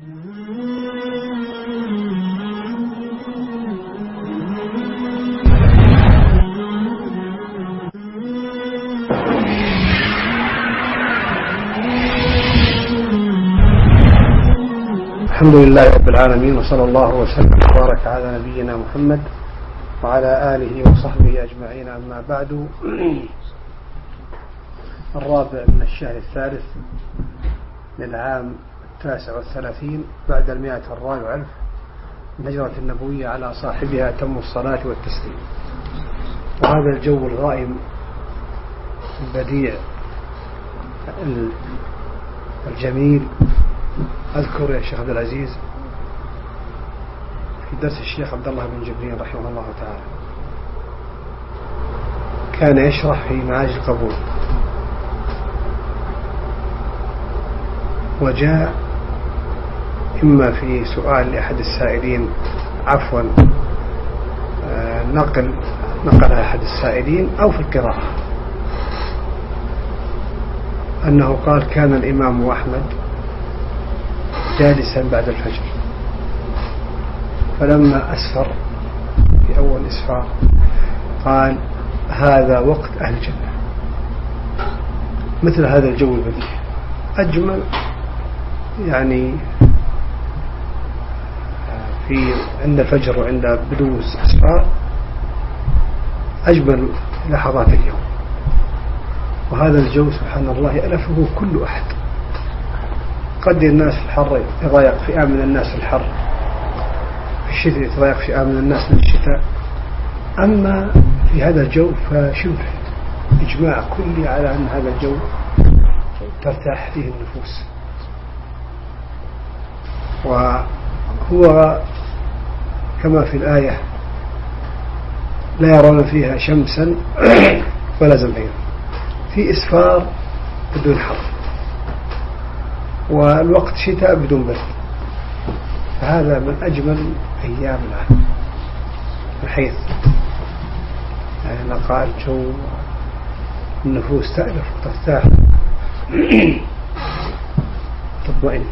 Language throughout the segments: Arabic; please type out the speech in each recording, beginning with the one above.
الحمد لله رب العالمين، وصلى الله وسلم وبارك على نبينا محمد وعلى آله وصحبه أجمعين. أما بعد، الرابع من الشهر الثالث للعام 39 بعد 140 من هجرة النبوية على صاحبها أتم الصلاة والتسليم. وهذا الجو الغائم البديع الجميل، أذكر يا شيخ عبد العزيز في درس الشيخ عبد الله بن جبرين رحمه الله تعالى، كان يشرح في معاج القبول، وجاء إما في سؤال لأحد السائلين، عفوا نقل أحد السائلين، أو في القراءة، أنه قال: كان الإمام أحمد جالسا بعد الفجر، فلما أسفر في أول إسفار قال: هذا وقت أهل الجنة. مثل هذا الجو البديع أجمل، يعني في عند الفجر وعند بدو الإسفار أجمل لحظات اليوم. وهذا الجو سبحان الله يألفه كل أحد. قد الناس في الحر يضايق فئام من الناس في الحر، في الشتاء يتضايق فئام من الناس من الشتاء، أما في هذا الجو فشبه إجماع كلي على أن هذا الجو ترتاح فيه النفوس. وهو كما في الآية: لا يرون فيها شمسا ولا زمهريرا، في إسفار بدون حر، والوقت شتاء بدون برد. فهذا من أجمل أيام العام من حيث يعني نقاء الجو، النفوس تألف وترتاح تطمئن.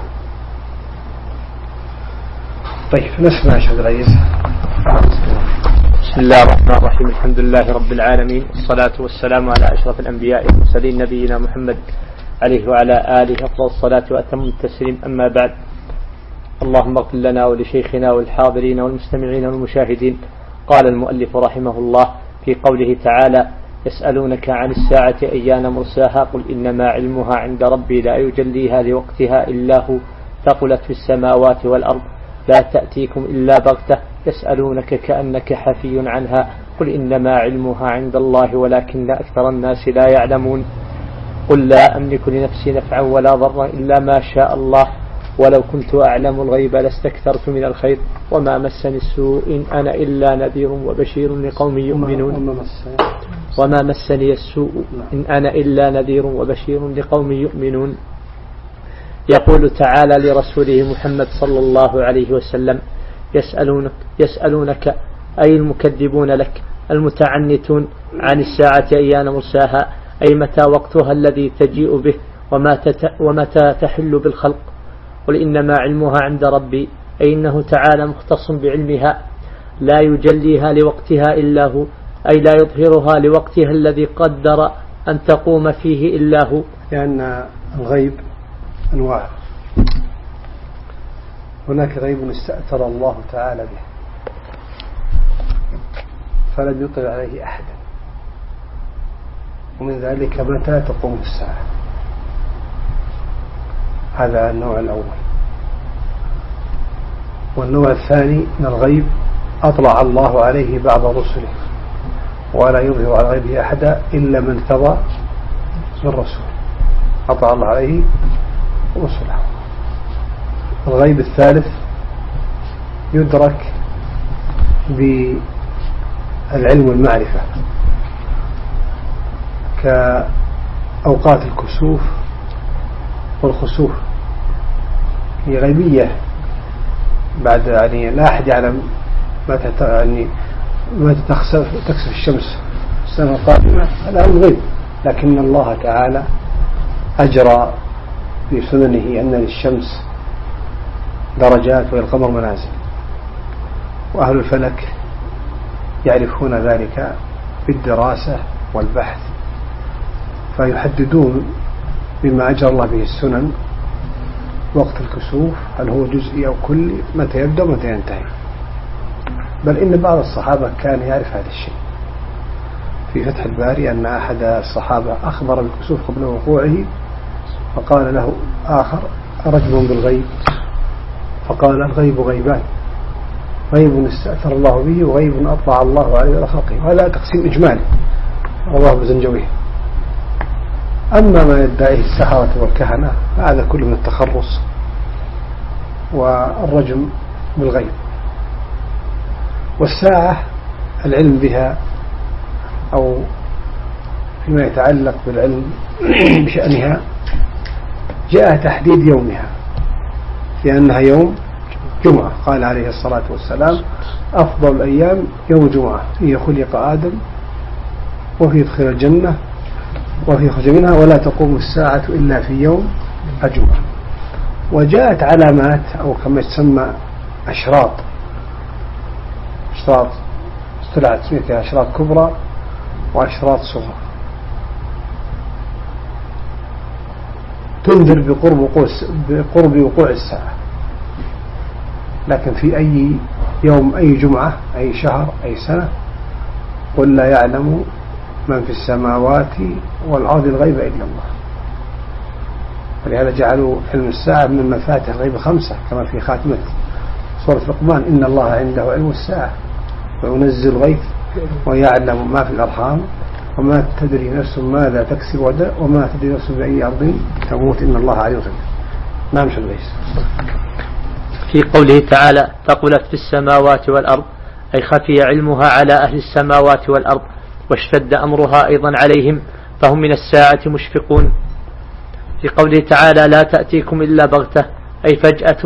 طيب، نسمع شيخ العزيز. بسم الله الرحمن الرحيم، الحمد لله رب العالمين، والصلاة والسلام على أشرف الأنبياء والمرسلين نبينا محمد عليه وعلى آله أفضل الصلاة وأتم التسليم. أما بعد، اللهم اغفر لنا ولشيخنا والحاضرين والمستمعين والمشاهدين. قال المؤلف رحمه الله في قوله تعالى: يسألونك عن الساعة أيان مرساها قل إنما علمها عند ربي لا يجليها لوقتها إلا هو ثقلت في السماوات والأرض لا تأتيكم إلا بغتة يسألونك كأنك حفي عنها قل إنما علمها عند الله ولكن أكثر الناس لا يعلمون. قل لا أملك لنفسي نفعا ولا ضرا إلا ما شاء الله ولو كنت أعلم الغيب لاستكثرت من الخير وما مسني السوء إن أنا إلا نذير وبشير لقوم يؤمنون. وما مسني السوء إن أنا إلا نذير وبشير لقوم يؤمنون. يقول تعالى لرسوله محمد صلى الله عليه وسلم: يسألونك أي المكذبون لك المتعنتون عن الساعة أيان مرساها، أي متى وقتها الذي تجيء به ومتى تحل بالخلق. قل إنما علمها عند ربي، أي إنه تعالى مختص بعلمها لا يجليها لوقتها إلا هو، أي لا يظهرها لوقتها الذي قدر أن تقوم فيه إلا هو. لأن الغيب أنواع، هناك غيب استأثر الله تعالى به فلم يطل عليه أحدا، ومن ذلك متى تقوم الساعة. هذا النوع الأول. والنوع الثاني من الغيب أطلع الله عليه بعض رسله ولا يظهر على غيبه أحدا إلا من ارتضى من رسول، أطلع الله عليه رسله. الغيب الثالث يدرك بالعلم والمعرفة، كأوقات الكسوف والخسوف، هي غيبية بعد يعني لا أحد يعلم متى تكسف الشمس السنة القادمة، هذا أمر غيب، لكن الله تعالى أجرى في سننه أن للشمس درجات وإلى القمر منازل، وأهل الفلك يعرفون ذلك بالدراسة والبحث، فيحددون بما أجرى الله به السنن وقت الكسوف هل هو جزئي أو كلي، متى يبدأ ومتى ينتهي. بل إن بعض الصحابة كان يعرف هذا الشيء. في فتح الباري أن أحد الصحابة أخبر بالكسوف قبل وقوعه، فقال له آخر رجل بالغيب، فقال الغيب غيبان، غيب استأثر الله به وغيب أطلع الله عليه خلقه، وهذا تقسيم إجمالي رواه بزنجويه. أما ما يدعيه السحرة والكهنة هذا كله من التخرص والرجم بالغيب. والساعة العلم بها أو فيما يتعلق بالعلم بشأنها جاء تحديد يومها لأنها يوم جمعة. قال عليه الصلاة والسلام أفضل الأيام يوم الجمعة، فيه خلق آدم وفيه يدخل الجنة وفيه يخرج منها، ولا تقوم الساعة إلا في يوم الجمعة. وجاءت علامات أو كما تسمى أشراط طلعت اسمها أشراط كبرى وأشراط صغرى تنذر بقرب وقوع الساعة. لكن في أي يوم أي جمعة أي شهر أي سنة قل لا يعلم من في السماوات والأرض الغيب إلا الله. ولهذا جعلوا علم الساعة من مفاتيح الغيب 5 كما في خاتمة سورة لقمان إن الله عنده علم الساعة وينزل الغيث ويعلم ما في الأرحام وما تدري نفس ماذا تكسب غدا وما تدري نفس بأي أرض تموت إن الله عليم خبير. نعم شو ليس. في قوله تعالى ثقلت في السماوات والأرض أي خفي علمها على أهل السماوات والأرض واشتد أمرها أيضا عليهم فهم من الساعة مشفقون. في قوله تعالى لا تأتيكم إلا بغتة أي فجأة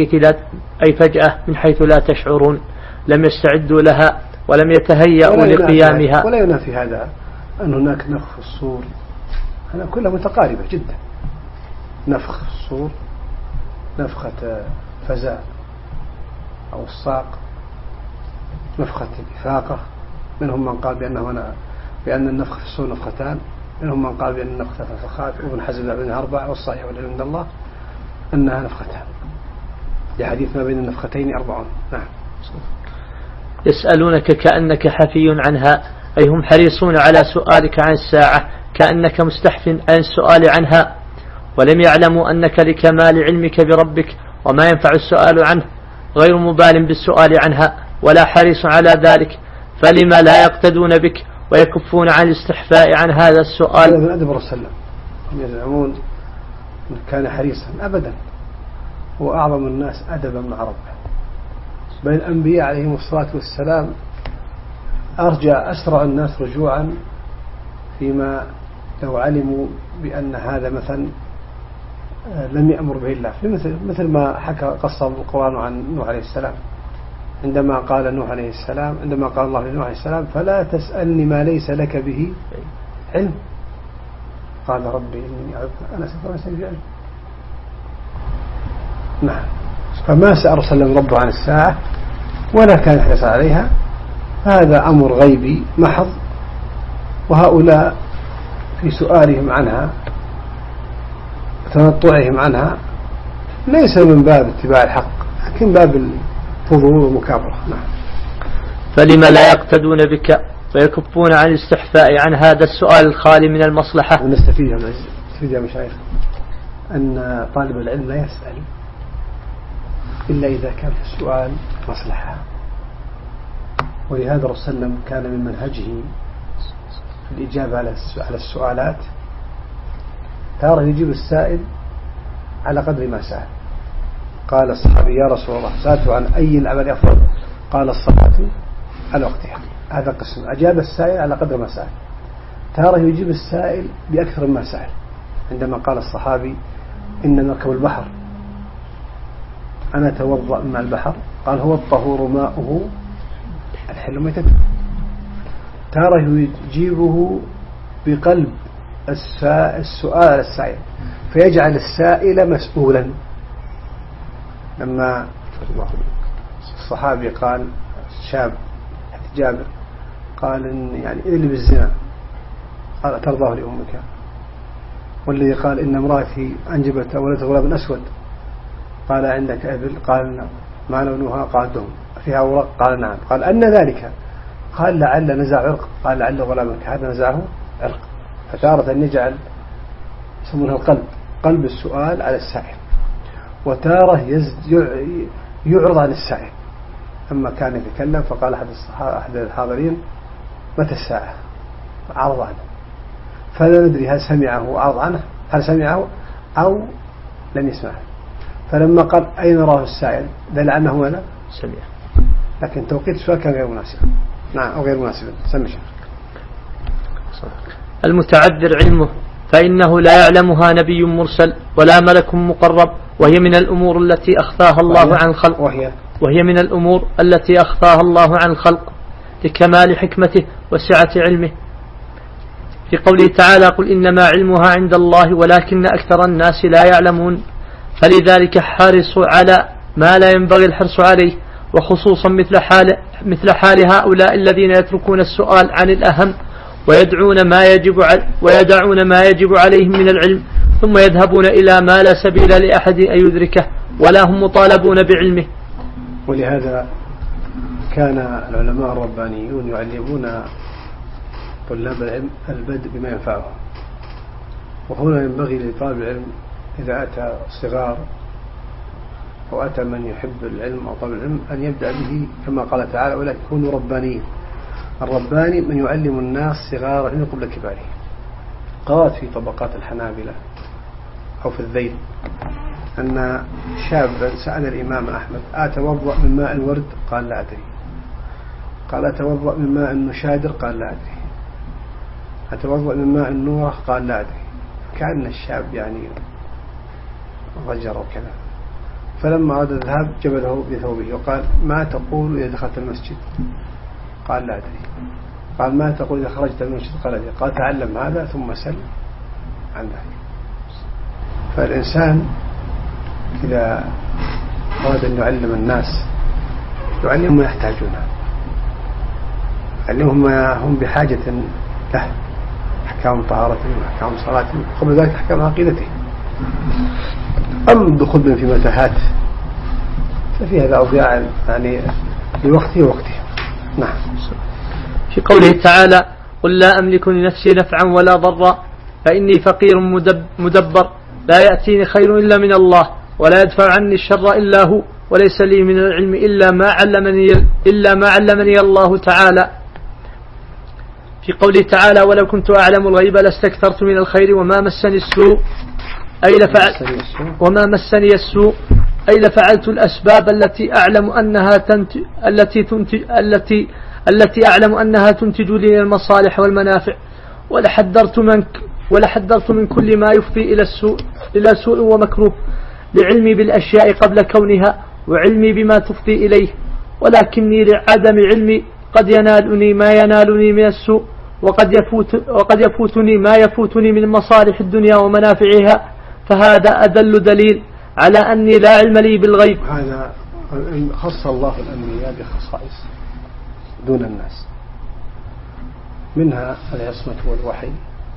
من حيث لا تشعرون، لم يستعدوا لها ولم يتهيأوا لقيامها. ولا ينافي هذا أن هناك نفخ في الصور، هذا كلها متقاربة جدا. نفخ في الصور، نفخة فزع أو الصاق، نفخة الإفاقة. منهم من قال بأن النفخ في الصور نفختان، منهم من قال بأن النفخة في الفخات، وابن حزم بأنها 4، والصحيح والعلم عند الله أنها نفختان، لحديث ما بين النفختين 40. نعم. يسألونك كأنك حفي عنها أي هم حريصون على سؤالك عن الساعة كأنك مستحف عن السؤال عنها، ولم يعلموا أنك لكمال علمك بربك وما ينفع السؤال عنه غير مبال بالسؤال عنها ولا حريص على ذلك، فلما لا يقتدون بك ويكفون عن الاستحفاء عن هذا السؤال. هذا من أدب الرسول هم يزعمون كان حريصا، أبدا، هو أعظم الناس أدبا مع ربه. بل الأنبياء عليهم الصلاة والسلام أسرع الناس رجوعا فيما لو علموا بأن هذا مثلا لم يأمر به الله، مثل ما حكى قصة القرآن عن نوح عليه السلام عندما قال الله لنوح عليه السلام فلا تسألني ما ليس لك به علم، قال ربي إني أنا سأسأل بعلم. نعم. فما سأل رسول ربه عن الساعة ولا كان يحرص عليها، هذا أمر غيبي محض، وهؤلاء في سؤالهم عنها وتنطعهم عنها ليس من باب اتباع الحق لكن باب الفضول والمكابرة. نعم. فلما لا يقتدون بك ويكفون عن الاستحفاء عن هذا السؤال الخالي من المصلحة. ونستفيد يا مشايخ أن طالب العلم لا يسأل إلا إذا كان في السؤال مصلحة. ولهذا الرسول صلى الله عليه وسلم كان من منهجه في الإجابة على السؤالات ترى يجيب السائل على قدر ما سأل. قال الصحابي يا رسول الله سألت عن أي العمل أفضل؟ قال الصلاة على وقتها. هذا قسم. أجاب السائل على قدر ما سأل. ترى يجيب السائل بأكثر ما سأل. عندما قال الصحابي إن نركب البحر أنا أتوضأ من البحر، قال هو الطهور ماؤه الحل ميتته. ترى يجيبه بقلب السؤال السائل فيجعل السائل مسؤولا، لما الصحابي قال شاب جابر قال إن يعني اللي بالزنا قال ترضاه لأمك، والذي قال إن امرأتي أنجبت ولدها غلام أسود قال عندك أبل؟ قال ما لونها؟ قال دهم. فيها أوراق؟ قال نعم. قال أن ذلك؟ قال لعل نزع عرق. قال لعل غلامك هذا نزعه عرق. فتارة أن يجعل يسمونها القلب، قلب السؤال على السائل، وتارة يعرض عن السائل. أما كان يتكلم فقال أحد الحاضرين متى الساعة؟ عرض عنه، فلا ندري هل سمعه وعرض عنه، هل سمعه أو لم يسمعه. فلما قال أين راه السائل دل عنه ولا سمع، لكن توقيت السؤال كان غير مناسب. نعم أو غير مناسب. سمع شيخ. المتعذر علمه فإنه لا يعلمها نبي مرسل ولا ملك مقرب، وهي من الأمور التي أخفاها الله عن الخلق، وهي من الأمور التي أخفاها الله عن الخلق لكمال حكمته وسعة علمه. في قوله تعالى قل إنما علمها عند الله ولكن أكثر الناس لا يعلمون، فلذلك حرصوا على ما لا ينبغي الحرص عليه، وخصوصا مثل حال هؤلاء الذين يتركون السؤال عن الأهم ويدعون ما يجب عليهم من العلم، ثم يذهبون إلى ما لا سبيل لأحد أن يدركه ولا هم مطالبون بعلمه. ولهذا كان العلماء الربانيون يعلمون طلاب العلم البدء بما ينفعهم. وهنا ينبغي لطالب العلم إذا أتى الصغار أو أتى من يحب العلم أو طالب العلم أن يبدأ به كما قال تعالى ولكن كونوا ربانيين. الرباني من يعلم الناس صغار العلم قبل كباره. قالت في طبقات الحنابلة أو في الذيل أن شابا سأل الإمام أحمد أتوضأ من ماء الورد؟ قال لا أدري. قال أتوضأ من ماء النشادر؟ قال لا أدري. أتوضأ من ماء النورة؟ قال لا أدري. كأن الشاب يعني ضجر وكذا. فلما أراد الذهاب جبله بثوبه وقال ما تقول إذا دخلت المسجد؟ قال لا أدري. قال ما تقول إذا خرجت من المسجد؟ قال أدري. قال تعلم هذا ثم سل عن ذلك. فالإنسان إذا أراد أن يعلم الناس يعلمهم ما يحتاجونه، يعلمهم ما هم بحاجة له، أحكام طهارته وأحكام صلاته قبل ذلك أحكام عقيدته. أما الدخول في متاهات ففي هذا أضياع يعني لوقته ووقته. نعم. في قوله تعالى قل لا أملك لنفسي نفعا ولا ضرا فإني فقير مدبر لا يأتيني خير إلا من الله ولا يدفع عني الشر إلا هو وليس لي من العلم إلا ما علمني الله تعالى. في قوله تعالى ولو كنت أعلم الغيب لاستكثرت من الخير وما مسني السوء أي لفعلت الأسباب التي أعلم أنها تنتج لي المصالح والمنافع، ولحذرت من كل ما يفضي إلى سوء ومكروه لعلمي بالأشياء قبل كونها وعلمي بما تفضي إليه، ولكني لعدم علمي قد ينالني ما ينالني من السوء وقد يفوتني ما يفوتني من مصالح الدنيا ومنافعها، فهذا أدل دليل على أني لا علم لي بالغيب. هذا خص الله الأنبياء بخصائص دون الناس، منها العصمة والوحي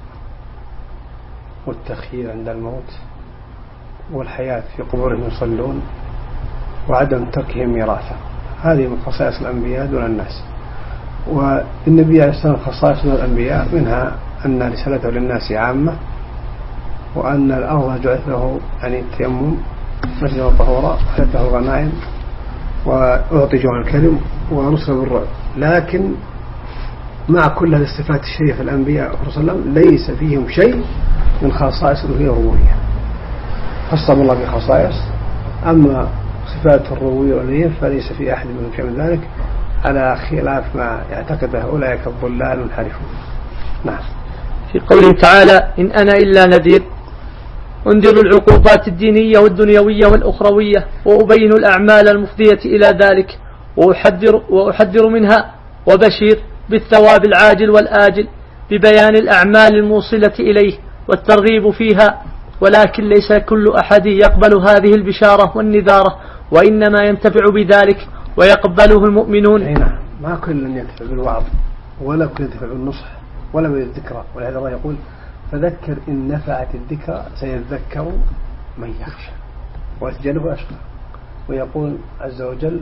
والتخيير عند الموت والحياة في قبورهم يصلون وعدم تركهم ميراثا. هذه من خصائص الأنبياء دون الناس. والنبي عليه الصلاة والسلام خصائص من الأنبياء منها أن رسالته للناس عامة، وأن الأرض جعلت له يعني التيمم مسجدا طهورا وحلت له غنائم وأعطي جوع الكلم ونصر بالرعب. لكن مع كل هذه الصفات الشريفة الأنبياء صلى الله عليه وسلم ليس فيهم شيء من خصائص الألوهية والربوبية، خصهم الله بخصائص. أما صفات الربوبية والألوهية فليس في أحد منهم شيء من ذلك، على خلاف ما يعتقده أولئك الضلال المنحرفون. نعم. في قوله تعالى إن أنا إلا نذير أنذر العقوبات الدينية والدنيوية والأخروية وأبين الأعمال المفضية إلى ذلك وأحذر منها وبشير بالثواب العاجل والآجل ببيان الأعمال الموصلة إليه والترغيب فيها، ولكن ليس كل أحد يقبل هذه البشارة والنذارة وإنما ينتفع بذلك ويقبله المؤمنون. نعم، ما كل ينتفع بالوعظ ولا كل ينتفع بالنصح ولا بالذكرى، ولهذا الله يقول فذكر إن نفعت الذكرى سيذكر من يخشى ويتجنبها الأشقى. ويقول عز وجل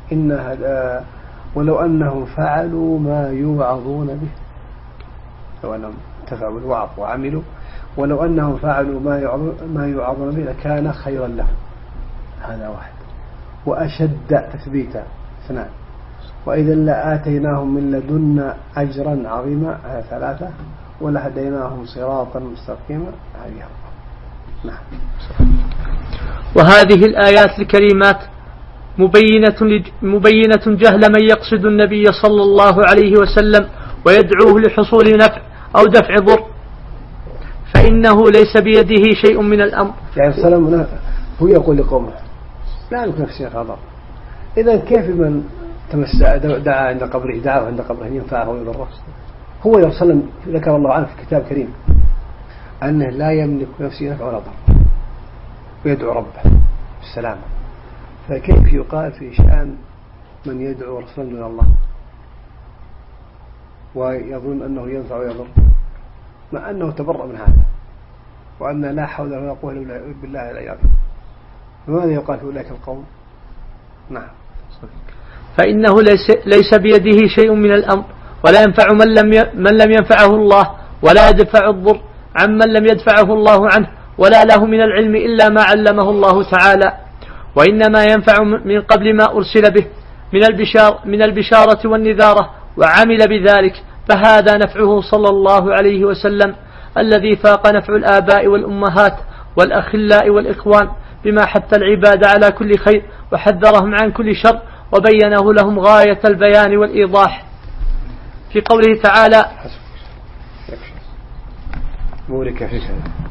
ولو أنهم فعلوا ما يوعظون به، لو أنهم انتفعوا بالوعظ وعملوا، ولو أنهم فعلوا ما يوعظون به لكان خيرا لهم. هذا واحد. وأشد تثبيتا 2. وإذا لآتيناهم من لدنا أجرا عظيما. 3. ولهديناهم صراطا مستقيما. هذه 4. نعم. وهذه الآيات الكريمات مبينة جهل من يقصد النبي صلى الله عليه وسلم ويدعوه لحصول نفع أو دفع ضر، فإنه ليس بيده شيء من الأمر. يعني السلام هو يقول لقومه لا أملك نفسي خطر. إذا كيف من دعا عند قبره أن ينفعه ويضره؟ هو يصلي ذكر الله عنه في كتاب كريم أنه لا يملك نفسه نفع ولا ضر ويدعو ربه بالسلامة. فكيف يقال في شأن من يدعو رسولا من الله ويظن أنه ينفع ويضر، مع أنه تبرأ من هذا وأن لا حول ولا قوة إلا بالله العظيم؟ فماذا يقال في أولئك القوم؟ نعم. فإنه ليس بيده شيء من الأمر، ولا ينفع من لم ينفعه الله، ولا يدفع الضر عن من لم يدفعه الله عنه، ولا له من العلم إلا ما علمه الله تعالى. وإنما ينفع من قبل ما أرسل به من البشارة والنذارة وعمل بذلك، فهذا نفعه صلى الله عليه وسلم الذي فاق نفع الآباء والأمهات والأخلاء والإخوان، بما حث العباد على كل خير وحذرهم عن كل شر وبينه لهم غاية البيان والإيضاح. في قوله تعالى مورك فيك